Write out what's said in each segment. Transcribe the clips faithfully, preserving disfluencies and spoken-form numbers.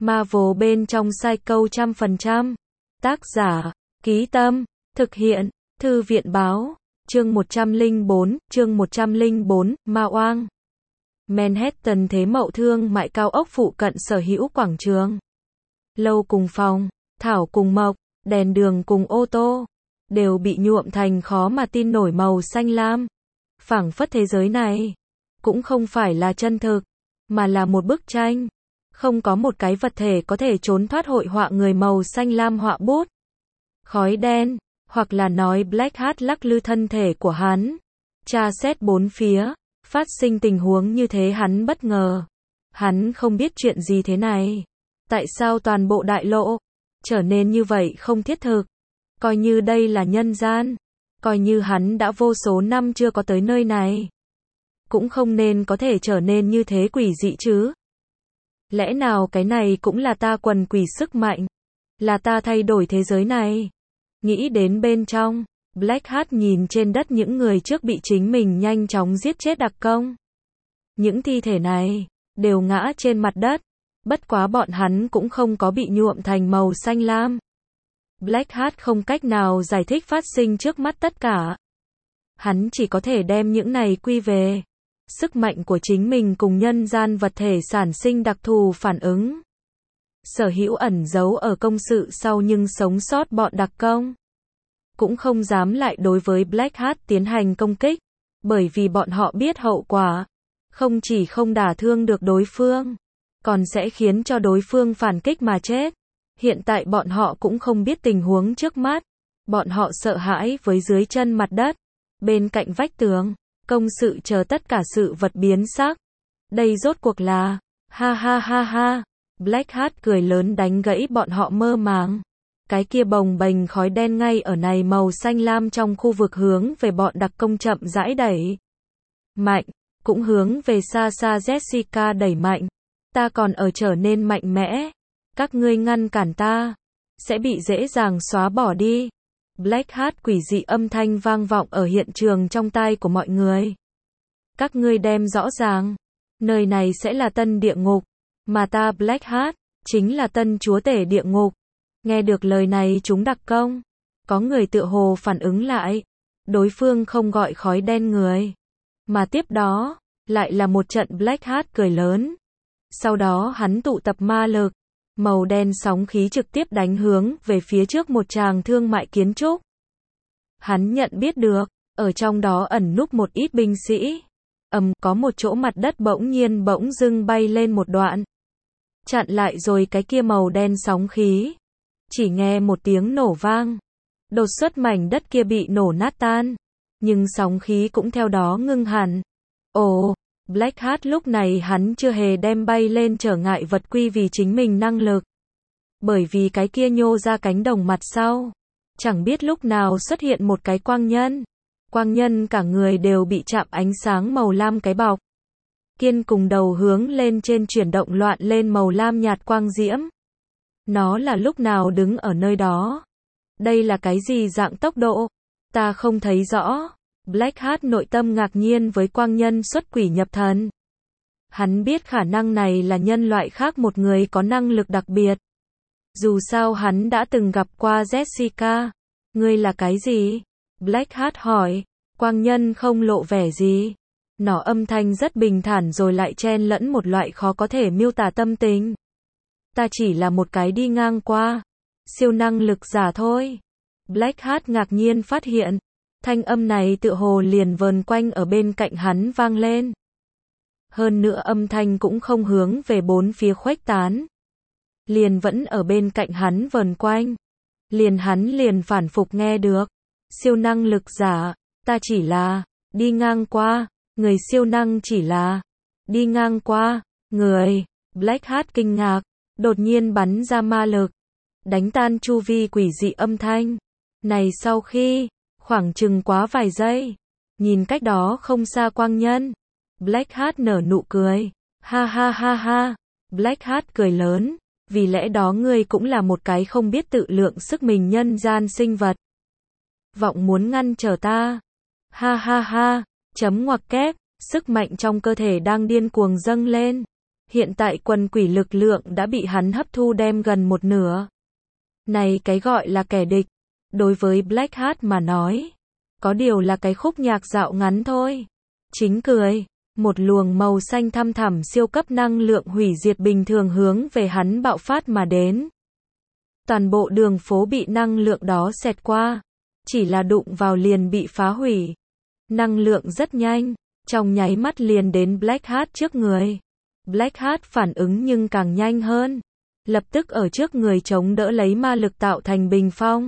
Marvel bên trong Psycho trăm phần trăm. Tác giả, Ký Tâm, thực hiện, Thư viện Báo, chương một trăm lẻ bốn, chương một trăm lẻ bốn, Ma Oang. Manhattan thế mậu thương mại cao ốc phụ cận sở hữu quảng trường. Lâu cùng phòng, thảo cùng mộc, đèn đường cùng ô tô, đều bị nhuộm thành khó mà tin nổi màu xanh lam. Phảng phất thế giới này, cũng không phải là chân thực, mà là một bức tranh. Không có một cái vật thể có thể trốn thoát hội họa người màu xanh lam họa bút. Khói đen, hoặc là nói Black Hat lắc lư thân thể của hắn. Tra xét bốn phía, phát sinh tình huống như thế hắn bất ngờ. Hắn không biết chuyện gì thế này. Tại sao toàn bộ đại lộ trở nên như vậy không thiết thực? Coi như đây là nhân gian, coi như hắn đã vô số năm chưa có tới nơi này, cũng không nên có thể trở nên như thế quỷ dị chứ. Lẽ nào cái này cũng là ta quần quỷ sức mạnh, là ta thay đổi thế giới này? Nghĩ đến bên trong, Black Hat nhìn trên đất những người trước bị chính mình nhanh chóng giết chết đặc công. Những thi thể này đều ngã trên mặt đất, bất quá bọn hắn cũng không có bị nhuộm thành màu xanh lam. Black Hat không cách nào giải thích phát sinh trước mắt tất cả. Hắn chỉ có thể đem những này quy về sức mạnh của chính mình cùng nhân gian vật thể sản sinh đặc thù phản ứng. Sở hữu ẩn giấu ở công sự sau nhưng sống sót bọn đặc công cũng không dám lại đối với Black Hat tiến hành công kích, bởi vì bọn họ biết hậu quả, không chỉ không đả thương được đối phương, còn sẽ khiến cho đối phương phản kích mà chết. Hiện tại bọn họ cũng không biết tình huống trước mắt, bọn họ sợ hãi với dưới chân mặt đất, bên cạnh vách tường, công sự chờ tất cả sự vật biến sắc. Đây rốt cuộc là, ha ha ha ha, Black Hat cười lớn đánh gãy bọn họ mơ màng. Cái kia bồng bềnh khói đen ngay ở này màu xanh lam trong khu vực hướng về bọn đặc công chậm rãi đẩy mạnh, cũng hướng về xa xa Jessica đẩy mạnh. Ta còn ở trở nên mạnh mẽ, các ngươi ngăn cản ta, sẽ bị dễ dàng xóa bỏ đi. Black Hat quỷ dị âm thanh vang vọng ở hiện trường trong tai của mọi người. Các ngươi đem rõ ràng, nơi này sẽ là tân địa ngục, mà ta Black Hat chính là tân chúa tể địa ngục. Nghe được lời này chúng đặc công, có người tựa hồ phản ứng lại, đối phương không gọi khói đen người, mà tiếp đó lại là một trận Black Hat cười lớn. Sau đó hắn tụ tập ma lực, màu đen sóng khí trực tiếp đánh hướng về phía trước một tràng thương mại kiến trúc. Hắn nhận biết được, ở trong đó ẩn núp một ít binh sĩ. Ầm, có một chỗ mặt đất bỗng nhiên bỗng dưng bay lên một đoạn, chặn lại rồi cái kia màu đen sóng khí. Chỉ nghe một tiếng nổ vang, đột xuất mảnh đất kia bị nổ nát tan, nhưng sóng khí cũng theo đó ngưng hẳn. Ồ, Black Hat lúc này hắn chưa hề đem bay lên trở ngại vật quy vì chính mình năng lực. Bởi vì cái kia nhô ra cánh đồng mặt sau, chẳng biết lúc nào xuất hiện một cái quang nhân. Quang nhân cả người đều bị chạm ánh sáng màu lam cái bọc. Kiên cùng đầu hướng lên trên chuyển động loạn lên màu lam nhạt quang diễm. Nó là lúc nào đứng ở nơi đó? Đây là cái gì dạng tốc độ? Ta không thấy rõ. Black Hat nội tâm ngạc nhiên với quang nhân xuất quỷ nhập thần. Hắn biết khả năng này là nhân loại khác một người có năng lực đặc biệt. Dù sao hắn đã từng gặp qua Jessica. Ngươi là cái gì? Black Hat hỏi. Quang nhân không lộ vẻ gì. Nó âm thanh rất bình thản rồi lại chen lẫn một loại khó có thể miêu tả tâm tình. Ta chỉ là một cái đi ngang qua siêu năng lực giả thôi. Black Hat ngạc nhiên phát hiện, thanh âm này tựa hồ liền vờn quanh ở bên cạnh hắn vang lên. Hơn nữa âm thanh cũng không hướng về bốn phía khuếch tán, liền vẫn ở bên cạnh hắn vờn quanh. Liền hắn liền phản phục nghe được. Siêu năng lực giả, ta chỉ là đi ngang qua, người siêu năng chỉ là đi ngang qua, người. Black Hat kinh ngạc, đột nhiên bắn ra ma lực, đánh tan chu vi quỷ dị âm thanh này. Sau khi khoảng chừng quá vài giây, nhìn cách đó không xa quang nhân, Black Hat nở nụ cười. Ha ha ha ha, Black Hat cười lớn, vì lẽ đó ngươi cũng là một cái không biết tự lượng sức mình nhân gian sinh vật. Vọng muốn ngăn trở ta. Ha ha ha, chấm ngoặc kép, sức mạnh trong cơ thể đang điên cuồng dâng lên. Hiện tại quần quỷ lực lượng đã bị hắn hấp thu đem gần một nửa. Này cái gọi là kẻ địch, đối với Black Hat mà nói, có điều là cái khúc nhạc dạo ngắn thôi. Chính cười, một luồng màu xanh thăm thẳm siêu cấp năng lượng hủy diệt bình thường hướng về hắn bạo phát mà đến. Toàn bộ đường phố bị năng lượng đó xẹt qua, chỉ là đụng vào liền bị phá hủy. Năng lượng rất nhanh, trong nháy mắt liền đến Black Hat trước người. Black Hat phản ứng nhưng càng nhanh hơn, lập tức ở trước người chống đỡ lấy ma lực tạo thành bình phong.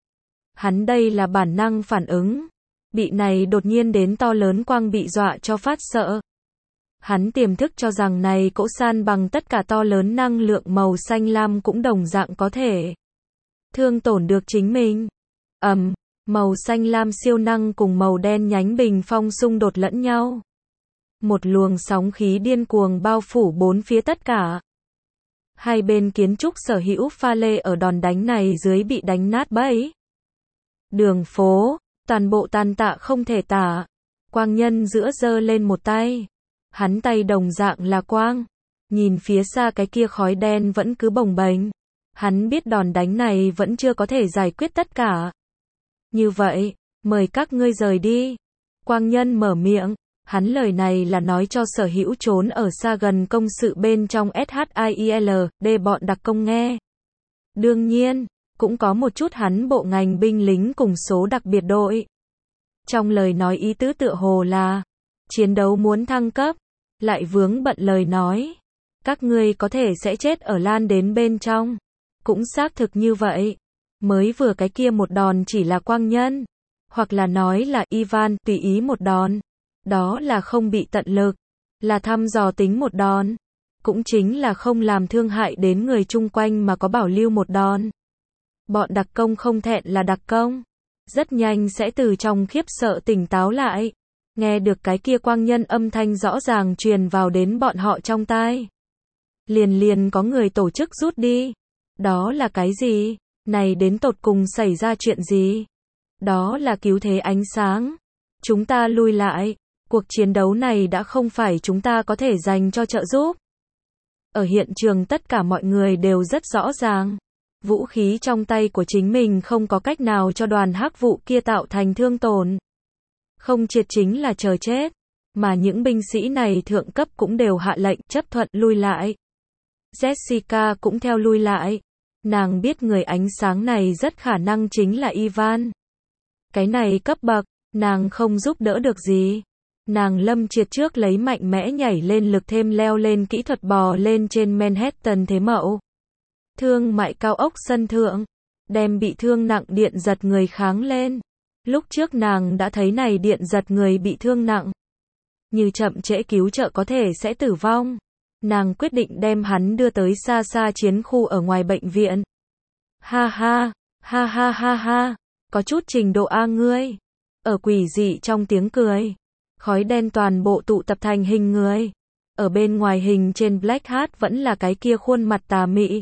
Hắn đây là bản năng phản ứng, bị này đột nhiên đến to lớn quang bị dọa cho phát sợ. Hắn tiềm thức cho rằng này cỗ san bằng tất cả to lớn năng lượng màu xanh lam cũng đồng dạng có thể thương tổn được chính mình. Ầm, um, màu xanh lam siêu năng cùng màu đen nhánh bình phong xung đột lẫn nhau. Một luồng sóng khí điên cuồng bao phủ bốn phía tất cả. Hai bên kiến trúc sở hữu pha lê ở đòn đánh này dưới bị đánh nát bấy. Đường phố, toàn bộ tàn tạ không thể tả. Quang Nhân giữa giơ lên một tay. Hắn tay đồng dạng là quang. Nhìn phía xa cái kia khói đen vẫn cứ bồng bềnh. Hắn biết đòn đánh này vẫn chưa có thể giải quyết tất cả. Như vậy, mời các ngươi rời đi. Quang Nhân mở miệng. Hắn lời này là nói cho sở hữu trốn ở xa gần công sự bên trong ét hát i e lờ đê bọn đặc công nghe. Đương nhiên, cũng có một chút hắn bộ ngành binh lính cùng số đặc biệt đội. Trong lời nói ý tứ tựa hồ là, chiến đấu muốn thăng cấp, lại vướng bận lời nói. Các ngươi có thể sẽ chết ở lan đến bên trong. Cũng xác thực như vậy. Mới vừa cái kia một đòn chỉ là Quang Nhân. Hoặc là nói là Ivan tùy ý một đòn. Đó là không bị tận lực, là thăm dò tính một đòn, cũng chính là không làm thương hại đến người chung quanh mà có bảo lưu một đòn. Bọn đặc công không thẹn là đặc công, rất nhanh sẽ từ trong khiếp sợ tỉnh táo lại, nghe được cái kia Quang Nhân âm thanh rõ ràng truyền vào đến bọn họ trong tai. Liền liền có người tổ chức rút đi. Đó là cái gì? Này đến tột cùng xảy ra chuyện gì? Đó là cứu thế ánh sáng. Chúng ta lui lại. Cuộc chiến đấu này đã không phải chúng ta có thể dành cho trợ giúp. Ở hiện trường tất cả mọi người đều rất rõ ràng. Vũ khí trong tay của chính mình không có cách nào cho đoàn hắc vụ kia tạo thành thương tổn. Không triệt chính là chờ chết. Mà những binh sĩ này thượng cấp cũng đều hạ lệnh chấp thuận lui lại. Jessica cũng theo lui lại. Nàng biết người ánh sáng này rất khả năng chính là Ivan. Cái này cấp bậc, nàng không giúp đỡ được gì. Nàng lâm triệt trước lấy mạnh mẽ nhảy lên lực thêm leo lên kỹ thuật bò lên trên Manhattan thế mậu. Thương mại cao ốc sân thượng, đem bị thương nặng điện giật người kháng lên. Lúc trước nàng đã thấy này điện giật người bị thương nặng. Như chậm trễ cứu trợ có thể sẽ tử vong. Nàng quyết định đem hắn đưa tới xa xa chiến khu ở ngoài bệnh viện. Ha ha, ha ha ha ha, có chút trình độ A ngươi. Ở quỷ dị trong tiếng cười. Khói đen toàn bộ tụ tập thành hình người. Ở bên ngoài hình trên Black Hat vẫn là cái kia khuôn mặt tà mị.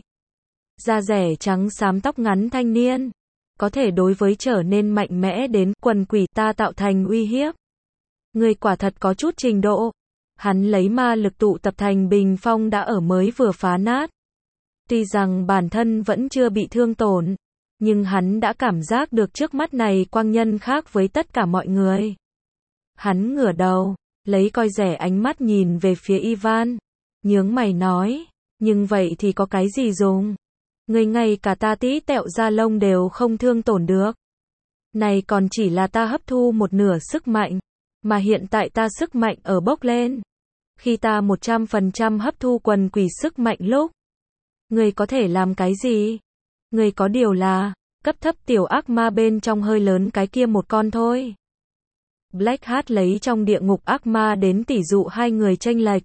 Da rẻ trắng xám tóc ngắn thanh niên. Có thể đối với trở nên mạnh mẽ đến quần quỷ ta tạo thành uy hiếp. Người quả thật có chút trình độ. Hắn lấy ma lực tụ tập thành bình phong đã ở mới vừa phá nát. Tuy rằng bản thân vẫn chưa bị thương tổn. Nhưng hắn đã cảm giác được trước mắt này Quang Nhân khác với tất cả mọi người. Hắn ngửa đầu, lấy coi rẻ ánh mắt nhìn về phía Ivan. Nhướng mày nói, nhưng vậy thì có cái gì dùng? Người ngay cả ta tí tẹo da lông đều không thương tổn được. Này còn chỉ là ta hấp thu một nửa sức mạnh. Mà hiện tại ta sức mạnh ở bốc lên. Khi ta một trăm phần trăm hấp thu quần quỷ sức mạnh lúc. Người có thể làm cái gì? Người có điều là, cấp thấp tiểu ác ma bên trong hơi lớn cái kia một con thôi. Black Hat lấy trong địa ngục ác ma đến tỉ dụ hai người chênh lệch.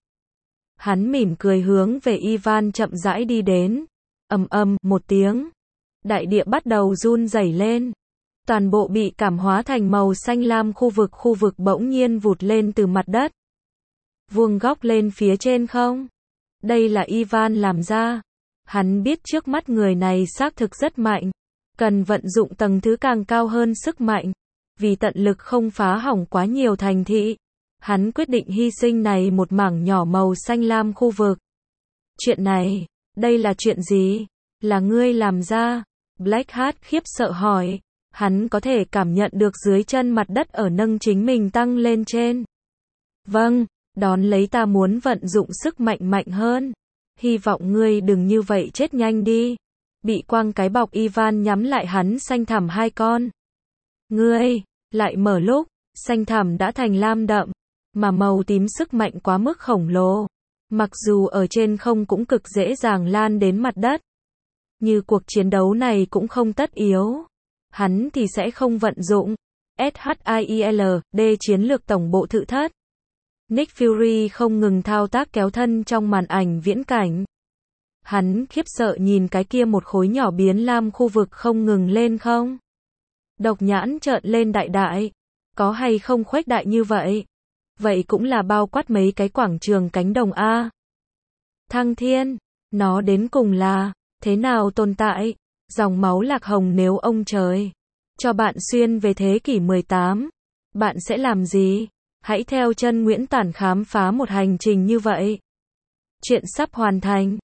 Hắn mỉm cười hướng về Ivan chậm rãi đi đến. Ầm ầm một tiếng. Đại địa bắt đầu run rẩy lên. Toàn bộ bị cảm hóa thành màu xanh lam khu vực khu vực bỗng nhiên vụt lên từ mặt đất. Vuông góc lên phía trên không? Đây là Ivan làm ra. Hắn biết trước mắt người này xác thực rất mạnh. Cần vận dụng tầng thứ càng cao hơn sức mạnh. Vì tận lực không phá hỏng quá nhiều thành thị. Hắn quyết định hy sinh này một mảng nhỏ màu xanh lam khu vực. Chuyện này, đây là chuyện gì? Là ngươi làm ra? Black Hat khiếp sợ hỏi. Hắn có thể cảm nhận được dưới chân mặt đất ở nâng chính mình tăng lên trên. Vâng, đón lấy ta muốn vận dụng sức mạnh mạnh hơn. Hy vọng ngươi đừng như vậy chết nhanh đi. Bị quăng cái bọc Ivan nhắm lại hắn xanh thẳm hai con. Ngươi, lại mở lúc, xanh thẳm đã thành lam đậm, mà màu tím sức mạnh quá mức khổng lồ. Mặc dù ở trên không cũng cực dễ dàng lan đến mặt đất. Như cuộc chiến đấu này cũng không tất yếu. Hắn thì sẽ không vận dụng. SHIELD, chiến lược tổng bộ thự thất. Nick Fury không ngừng thao tác kéo thân trong màn ảnh viễn cảnh. Hắn khiếp sợ nhìn cái kia một khối nhỏ biến lam khu vực không ngừng lên không. Độc nhãn trợn lên đại đại. Có hay không khuếch đại như vậy? Vậy cũng là bao quát mấy cái quảng trường cánh đồng A. Thăng thiên, nó đến cùng là, thế nào tồn tại? Dòng máu lạc hồng nếu ông trời cho bạn xuyên về thế kỷ mười tám, bạn sẽ làm gì? Hãy theo chân Nguyễn Tản khám phá một hành trình như vậy. Chuyện sắp hoàn thành.